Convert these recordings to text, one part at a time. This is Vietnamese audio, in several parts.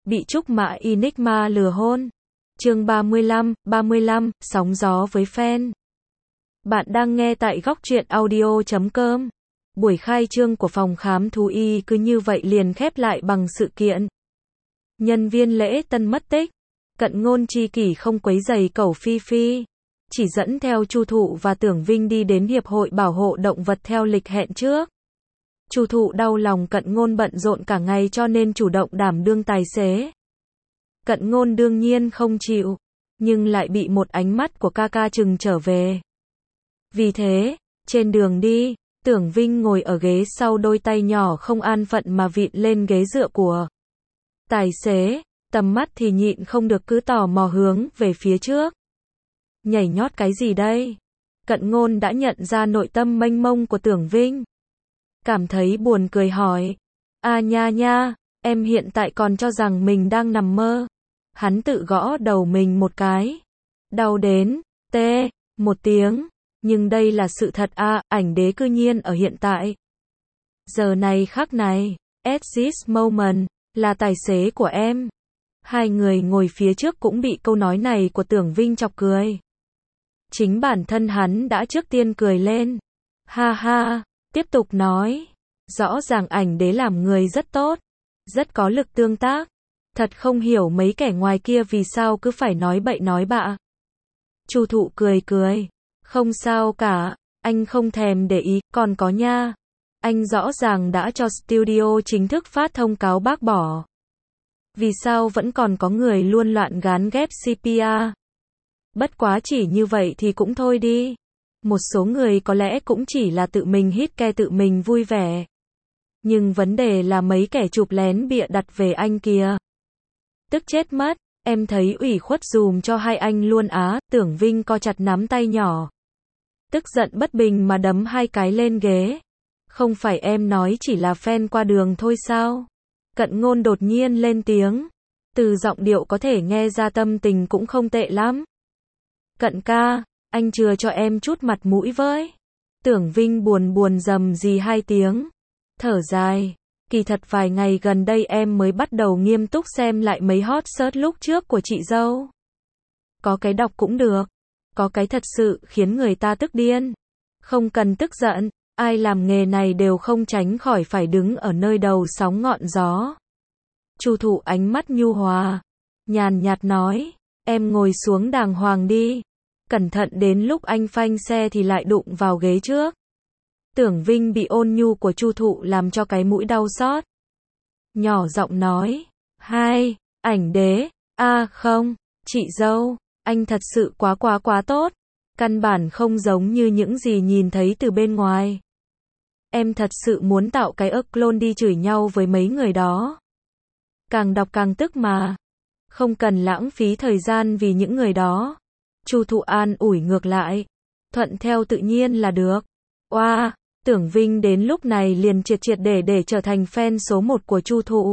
Bị Trúc Mã Enigma lừa hôn. Chương 35, sóng gió với fan. Bạn đang nghe tại góc truyện audio.com. Buổi khai trương của phòng khám thú y cứ như vậy liền khép lại bằng sự kiện. Nhân viên lễ tân mất tích. Cận Ngôn chi kỷ không quấy rầy cẩu Phi Phi. Chỉ dẫn theo Chu Thụ và Tưởng Vinh đi đến Hiệp hội Bảo hộ Động vật theo lịch hẹn trước. Chu Thụ đau lòng Cận Ngôn bận rộn cả ngày cho nên chủ động đảm đương tài xế. Cận Ngôn đương nhiên không chịu, nhưng lại bị một ánh mắt của ca ca chừng trở về. Vì thế, trên đường đi, Tưởng Vinh ngồi ở ghế sau đôi tay nhỏ không an phận mà vịn lên ghế dựa của tài xế, tầm mắt thì nhịn không được cứ tò mò hướng về phía trước. Nhảy nhót cái gì đây? Cận Ngôn đã nhận ra nội tâm mênh mông của Tưởng Vinh. Cảm thấy buồn cười hỏi. À nha, em hiện tại còn cho rằng mình đang nằm mơ. Hắn tự gõ đầu mình một cái. Đau đến, tê, một tiếng. Nhưng đây là sự thật à, ảnh đế cư nhiên ở hiện tại. Giờ này khắc này, at this moment, là tài xế của em. Hai người ngồi phía trước cũng bị câu nói này của Tưởng Vinh chọc cười. Chính bản thân hắn đã trước tiên cười lên. Ha ha, tiếp tục nói. Rõ ràng ảnh đế làm người rất tốt, rất có lực tương tác. Thật không hiểu mấy kẻ ngoài kia vì sao cứ phải nói bậy nói bạ. Chu Thụ cười. Không sao cả, anh không thèm để ý, còn có nha. Anh rõ ràng đã cho studio chính thức phát thông cáo bác bỏ. Vì sao vẫn còn có người luôn loạn gán ghép CPR? Bất quá chỉ như vậy thì cũng thôi đi. Một số người có lẽ cũng chỉ là tự mình hít ke tự mình vui vẻ. Nhưng vấn đề là mấy kẻ chụp lén bịa đặt về anh kìa. Tức chết mất, em thấy ủy khuất dùm cho hai anh luôn á. Tưởng Vinh co chặt nắm tay nhỏ. Tức giận bất bình mà đấm hai cái lên ghế. Không phải em nói chỉ là fan qua đường thôi sao? Cận Ngôn đột nhiên lên tiếng. Từ giọng điệu có thể nghe ra tâm tình cũng không tệ lắm. Cận ca, anh chừa cho em chút mặt mũi với. Tưởng Vinh buồn rầm rì hai tiếng. Thở dài. Kỳ thật vài ngày gần đây em mới bắt đầu nghiêm túc xem lại mấy hot search lúc trước của chị dâu. Có cái đọc cũng được. Có cái thật sự khiến người ta tức điên. Không cần tức giận. Ai làm nghề này đều không tránh khỏi phải đứng ở nơi đầu sóng ngọn gió. Chu Thụ ánh mắt nhu hòa. Nhàn nhạt nói. Em ngồi xuống đàng hoàng đi. Cẩn thận đến lúc anh phanh xe thì lại đụng vào ghế trước. Tưởng Vinh bị ôn nhu của Chu Thụ làm cho cái mũi đau xót. Nhỏ giọng nói. Hai, ảnh đế. À không, chị dâu. Anh thật sự quá tốt. Căn bản không giống như những gì nhìn thấy từ bên ngoài. Em thật sự muốn tạo cái clone đi chửi nhau với mấy người đó. Càng đọc càng tức mà. Không cần lãng phí thời gian vì những người đó. Chu Thụ an ủi ngược lại. Thuận theo tự nhiên là được. Oa, Tưởng Vinh đến lúc này liền triệt để trở thành fan số 1 của Chu Thụ.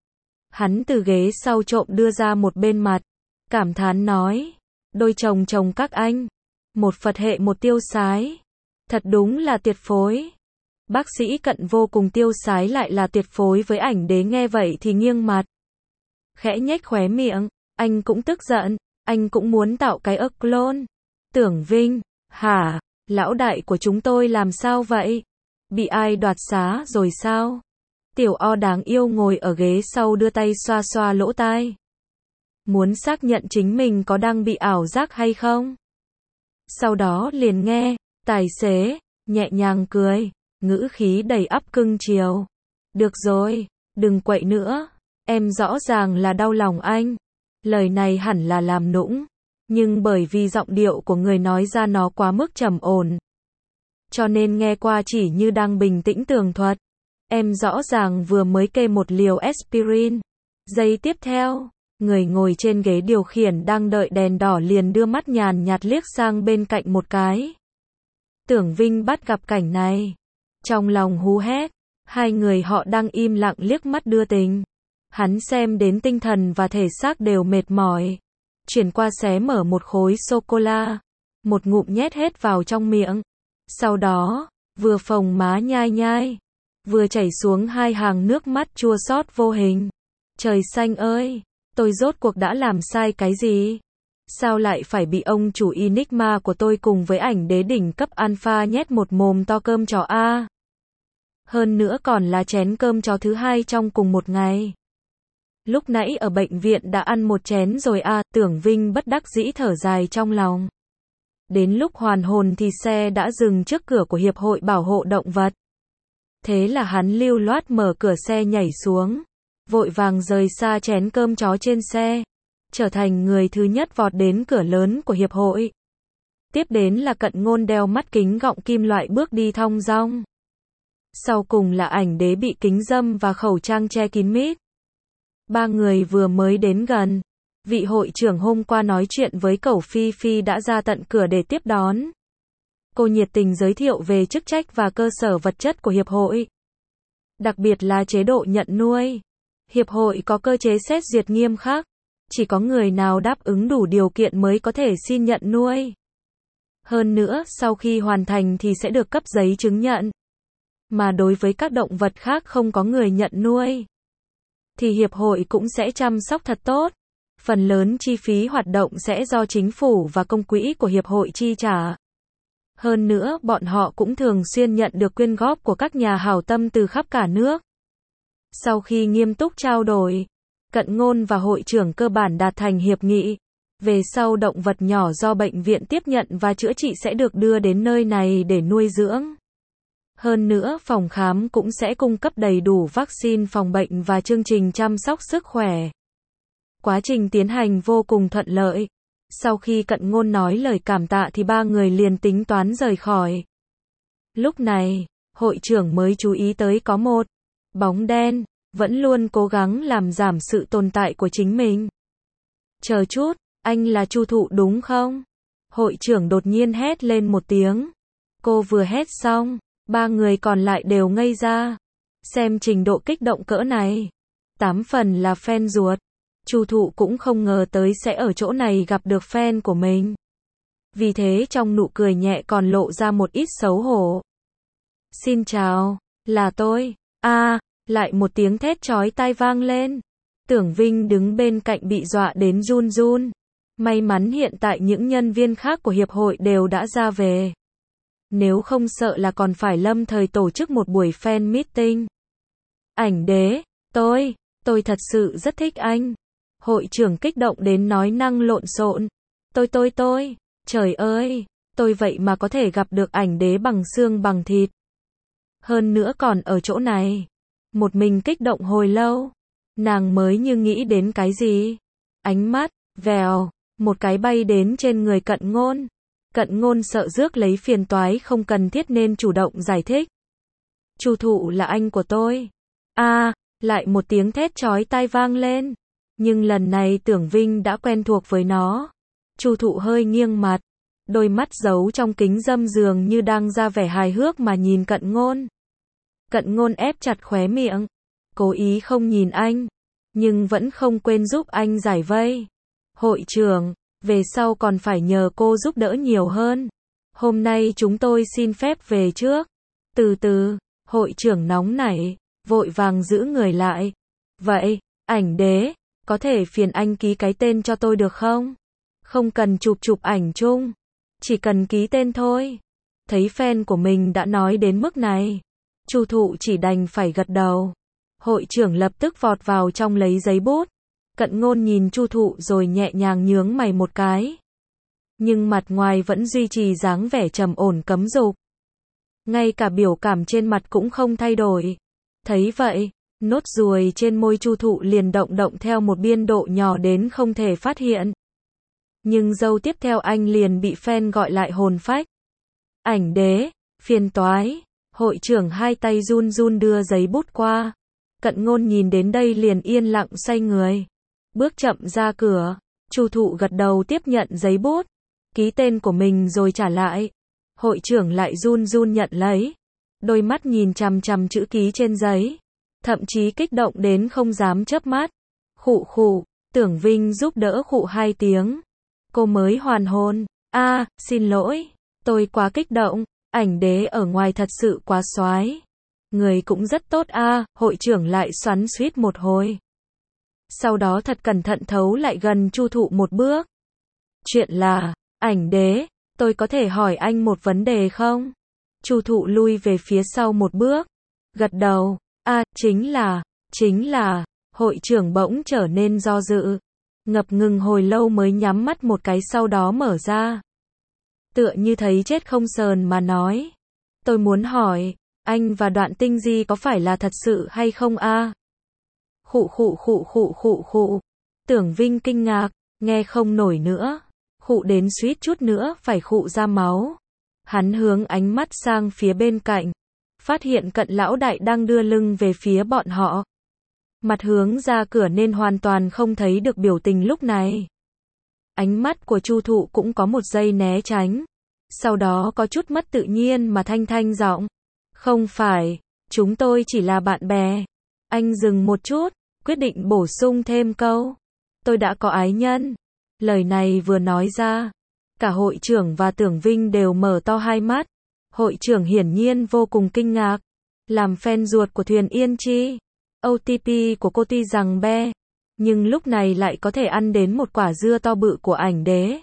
Hắn từ ghế sau trộm đưa ra một bên mặt. Cảm thán nói. Đôi chồng các anh. Một Phật hệ một tiêu sái. Thật đúng là tuyệt phối. Bác sĩ Cận vô cùng tiêu sái lại là tuyệt phối với ảnh đế nghe vậy thì nghiêng mặt. Khẽ nhếch khóe miệng. Anh cũng tức giận. Anh cũng muốn tạo cái clone. Tưởng Vinh. Hả? Lão đại của chúng tôi làm sao vậy? Bị ai đoạt xá rồi sao? Tiểu O đáng yêu ngồi ở ghế sau đưa tay xoa lỗ tai. Muốn xác nhận chính mình có đang bị ảo giác hay không? Sau đó liền nghe, tài xế, nhẹ nhàng cười, ngữ khí đầy ắp cưng chiều. Được rồi, đừng quậy nữa. Em rõ ràng là đau lòng anh. Lời này hẳn là làm nũng. Nhưng bởi vì giọng điệu của người nói ra nó quá mức trầm ổn. Cho nên nghe qua chỉ như đang bình tĩnh tường thuật. Em rõ ràng vừa mới kê một liều aspirin. Giây tiếp theo, người ngồi trên ghế điều khiển đang đợi đèn đỏ liền đưa mắt nhàn nhạt liếc sang bên cạnh một cái. Tưởng Vinh bắt gặp cảnh này. Trong lòng hú hét. Hai người họ đang im lặng liếc mắt đưa tình. Hắn xem đến tinh thần và thể xác đều mệt mỏi. Chuyển qua xé mở một khối sô-cô-la. Một ngụm nhét hết vào trong miệng. Sau đó, vừa phồng má nhai, vừa chảy xuống hai hàng nước mắt chua xót vô hình. Trời xanh ơi, tôi rốt cuộc đã làm sai cái gì? Sao lại phải bị ông chủ Enigma của tôi cùng với ảnh đế đỉnh cấp alpha nhét một mồm to cơm chó a? Hơn nữa còn là chén cơm chó thứ hai trong cùng một ngày. Lúc nãy ở bệnh viện đã ăn một chén rồi a, Tưởng Vinh bất đắc dĩ thở dài trong lòng. Đến lúc hoàn hồn thì xe đã dừng trước cửa của Hiệp hội Bảo hộ Động vật. Thế là hắn lưu loát mở cửa xe nhảy xuống, vội vàng rời xa chén cơm chó trên xe, trở thành người thứ nhất vọt đến cửa lớn của Hiệp hội. Tiếp đến là Cận Ngôn đeo mắt kính gọng kim loại bước đi thong dong. Sau cùng là ảnh đế bị kính râm và khẩu trang che kín mít. Ba người vừa mới đến gần, vị hội trưởng hôm qua nói chuyện với Cẩu Phi Phi đã ra tận cửa để tiếp đón. Cô nhiệt tình giới thiệu về chức trách và cơ sở vật chất của Hiệp hội. Đặc biệt là chế độ nhận nuôi. Hiệp hội có cơ chế xét duyệt nghiêm khắc. Chỉ có người nào đáp ứng đủ điều kiện mới có thể xin nhận nuôi. Hơn nữa, sau khi hoàn thành thì sẽ được cấp giấy chứng nhận. Mà đối với các động vật khác không có người nhận nuôi, thì Hiệp hội cũng sẽ chăm sóc thật tốt. Phần lớn chi phí hoạt động sẽ do chính phủ và công quỹ của Hiệp hội chi trả. Hơn nữa, bọn họ cũng thường xuyên nhận được quyên góp của các nhà hảo tâm từ khắp cả nước. Sau khi nghiêm túc trao đổi, Cận Ngôn và hội trưởng cơ bản đạt thành hiệp nghị. Về sau động vật nhỏ do bệnh viện tiếp nhận và chữa trị sẽ được đưa đến nơi này để nuôi dưỡng. Hơn nữa, phòng khám cũng sẽ cung cấp đầy đủ vaccine phòng bệnh và chương trình chăm sóc sức khỏe. Quá trình tiến hành vô cùng thuận lợi. Sau khi Cận Ngôn nói lời cảm tạ thì ba người liền tính toán rời khỏi. Lúc này, hội trưởng mới chú ý tới có một bóng đen, vẫn luôn cố gắng làm giảm sự tồn tại của chính mình. Chờ chút, anh là Chu Thụ đúng không? Hội trưởng đột nhiên hét lên một tiếng. Cô vừa hét xong, ba người còn lại đều ngây ra. Xem trình độ kích động cỡ này. 8 phần là fan ruột. Chu Thụ cũng không ngờ tới sẽ ở chỗ này gặp được fan của mình. Vì thế trong nụ cười nhẹ còn lộ ra một ít xấu hổ. Xin chào, là tôi. Lại một tiếng thét chói tai vang lên. Tưởng Vinh đứng bên cạnh bị dọa đến run run. May mắn hiện tại những nhân viên khác của hiệp hội đều đã ra về. Nếu không sợ là còn phải lâm thời tổ chức một buổi fan meeting. Ảnh đế, tôi thật sự rất thích anh. Hội trưởng kích động đến nói năng lộn xộn. Tôi, trời ơi, tôi vậy mà có thể gặp được ảnh đế bằng xương bằng thịt. Hơn nữa còn ở chỗ này. Một mình kích động hồi lâu. Nàng mới như nghĩ đến cái gì. Ánh mắt, vèo, một cái bay đến trên người Cận Ngôn. Cận Ngôn sợ rước lấy phiền toái không cần thiết nên chủ động giải thích. Chu Thụ là anh của tôi. Lại một tiếng thét chói tai vang lên. Nhưng lần này Tưởng Vinh đã quen thuộc với nó. Chu Thụ hơi nghiêng mặt. Đôi mắt giấu trong kính râm dường như đang ra vẻ hài hước mà nhìn Cận Ngôn. Cận Ngôn ép chặt khóe miệng. Cố ý không nhìn anh. Nhưng vẫn không quên giúp anh giải vây. Hội trưởng, về sau còn phải nhờ cô giúp đỡ nhiều hơn. Hôm nay chúng tôi xin phép về trước. Từ từ, hội trưởng nóng nảy, vội vàng giữ người lại. Vậy, ảnh đế, có thể phiền anh ký cái tên cho tôi được không? Không cần chụp ảnh chung. Chỉ cần ký tên thôi. Thấy fan của mình đã nói đến mức này. Chu Thụ chỉ đành phải gật đầu. Hội trưởng lập tức vọt vào trong lấy giấy bút. Cận Ngôn nhìn Chu Thụ rồi nhẹ nhàng nhướng mày một cái. Nhưng mặt ngoài vẫn duy trì dáng vẻ trầm ổn cấm dục. Ngay cả biểu cảm trên mặt cũng không thay đổi. Thấy vậy, nốt ruồi trên môi Chu Thụ liền động theo một biên độ nhỏ đến không thể phát hiện. Nhưng dâu tiếp theo anh liền bị fan gọi lại hồn phách. Ảnh đế, phiền toái. Hội trưởng hai tay run run đưa giấy bút qua. Cận Ngôn nhìn đến đây liền yên lặng xoay người. Bước chậm ra cửa. Chu Thụ gật đầu tiếp nhận giấy bút. Ký tên của mình rồi trả lại. Hội trưởng lại run run nhận lấy. Đôi mắt nhìn chằm chằm chữ ký trên giấy. Thậm chí kích động đến không dám chớp mắt. Khụ, Tưởng Vinh giúp đỡ khụ 2 tiếng. Cô mới hoàn hồn. Xin lỗi. Tôi quá kích động. Ảnh đế ở ngoài thật sự quá soái. Người cũng rất tốt hội trưởng lại xoắn xuýt một hồi. sau đó thật cẩn thận thấu lại gần Chu Thụ một bước. Chuyện là, ảnh đế, tôi có thể hỏi anh một vấn đề không? Chu Thụ lui về phía sau một bước, gật đầu, chính là, hội trưởng bỗng trở nên do dự, ngập ngừng hồi lâu mới nhắm mắt một cái sau đó mở ra. Tựa như thấy chết không sờn mà nói, tôi muốn hỏi, anh và Đoạn Tinh Di có phải là thật sự hay không a? Khụ. Tưởng Vinh kinh ngạc, nghe không nổi nữa, khụ đến suýt chút nữa phải khụ ra máu. Hắn hướng ánh mắt sang phía bên cạnh, phát hiện Cận lão đại đang đưa lưng về phía bọn họ. Mặt hướng ra cửa nên hoàn toàn không thấy được biểu tình lúc này. Ánh mắt của Chu Thụ cũng có một giây né tránh, sau đó có chút mất tự nhiên mà thanh giọng, không phải, chúng tôi chỉ là bạn bè. Anh dừng một chút, quyết định bổ sung thêm câu, tôi đã có ái nhân. Lời này vừa nói ra, cả hội trưởng và Tưởng Vinh đều mở to hai mắt. Hội trưởng hiển nhiên vô cùng kinh ngạc, làm fan ruột của Thuyền Yên Chi, OTP của cô tuy rằng be, nhưng lúc này lại có thể ăn đến một quả dưa to bự của ảnh đế.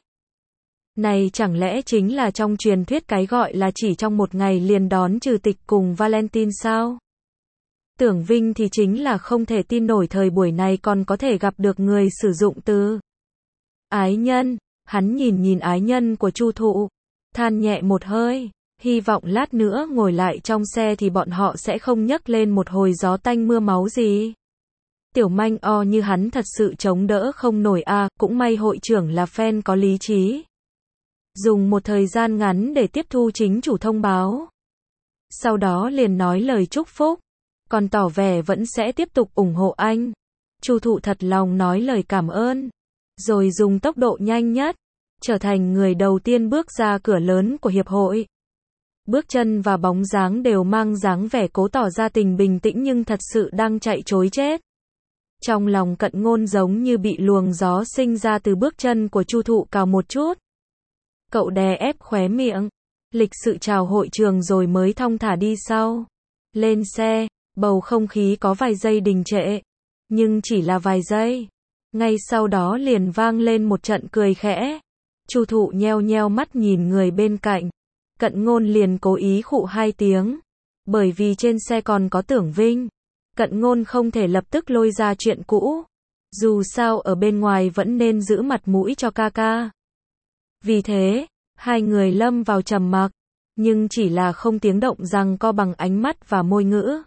Này chẳng lẽ chính là trong truyền thuyết cái gọi là chỉ trong một ngày liền đón trừ tịch cùng Valentine sao? Tưởng Vinh thì chính là không thể tin nổi thời buổi này còn có thể gặp được người sử dụng từ ái nhân. Hắn nhìn ái nhân của Chu Thụ, than nhẹ một hơi, hy vọng lát nữa ngồi lại trong xe thì bọn họ sẽ không nhấc lên một hồi gió tanh mưa máu gì. Tiểu manh o như hắn thật sự chống đỡ không nổi a, cũng may hội trưởng là fan có lý trí. Dùng một thời gian ngắn để tiếp thu chính chủ thông báo. Sau đó liền nói lời chúc phúc, còn tỏ vẻ vẫn sẽ tiếp tục ủng hộ anh. Chu Thụ thật lòng nói lời cảm ơn, rồi dùng tốc độ nhanh nhất, trở thành người đầu tiên bước ra cửa lớn của hiệp hội. Bước chân và bóng dáng đều mang dáng vẻ cố tỏ ra tình bình tĩnh nhưng thật sự đang chạy trối chết. Trong lòng Cận Ngôn giống như bị luồng gió sinh ra từ bước chân của Chu Thụ cào một chút. Cậu đè ép khóe miệng, lịch sự chào hội trường rồi mới thong thả đi sau. Lên xe, bầu không khí có vài giây đình trệ, nhưng chỉ là vài giây. Ngay sau đó liền vang lên một trận cười khẽ. Chu Thụ nheo mắt nhìn người bên cạnh. Cận Ngôn liền cố ý khụ hai tiếng, bởi vì trên xe còn có Tưởng Vinh. Cận Ngôn không thể lập tức lôi ra chuyện cũ, dù sao ở bên ngoài vẫn nên giữ mặt mũi cho ca ca. Vì thế, hai người lâm vào trầm mặc, nhưng chỉ là không tiếng động giằng co bằng ánh mắt và môi ngữ.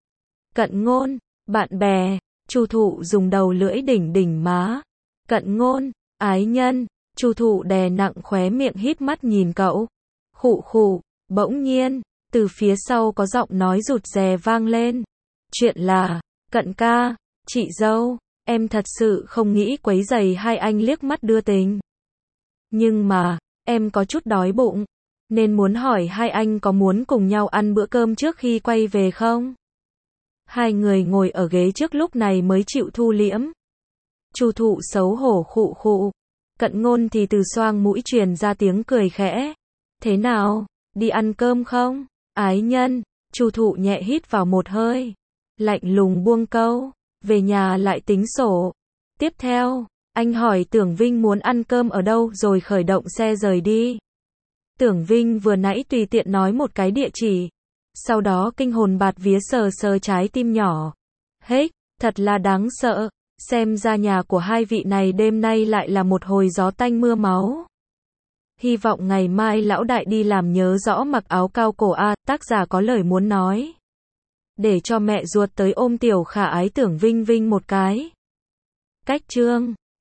Cận Ngôn, bạn bè. Chu Thụ dùng đầu lưỡi đỉnh má. Cận Ngôn, ái nhân. Chu Thụ đè nặng khóe miệng híp mắt nhìn cậu. Khụ. Bỗng nhiên, từ phía sau có giọng nói rụt rè vang lên. Chuyện là, Cận ca, chị dâu, em thật sự không nghĩ quấy rầy hai anh liếc mắt đưa tình. Nhưng mà, em có chút đói bụng, nên muốn hỏi hai anh có muốn cùng nhau ăn bữa cơm trước khi quay về không? Hai người ngồi ở ghế trước lúc này mới chịu thu liễm. Chu Thụ xấu hổ khụ. Cận Ngôn thì từ xoang mũi truyền ra tiếng cười khẽ. Thế nào, đi ăn cơm không? Ái nhân. Chu Thụ nhẹ hít vào một hơi, lạnh lùng buông câu, về nhà lại tính sổ. Tiếp theo, anh hỏi Tưởng Vinh muốn ăn cơm ở đâu rồi khởi động xe rời đi. Tưởng Vinh vừa nãy tùy tiện nói một cái địa chỉ, sau đó kinh hồn bạt vía sờ trái tim nhỏ. Hếch, thật là đáng sợ, xem ra nhà của hai vị này đêm nay lại là một hồi gió tanh mưa máu. Hy vọng ngày mai lão đại đi làm nhớ rõ mặc áo cao cổ a, tác giả có lời muốn nói. Để cho mẹ ruột tới ôm tiểu khả ái Tưởng Vinh một cái. Cách chương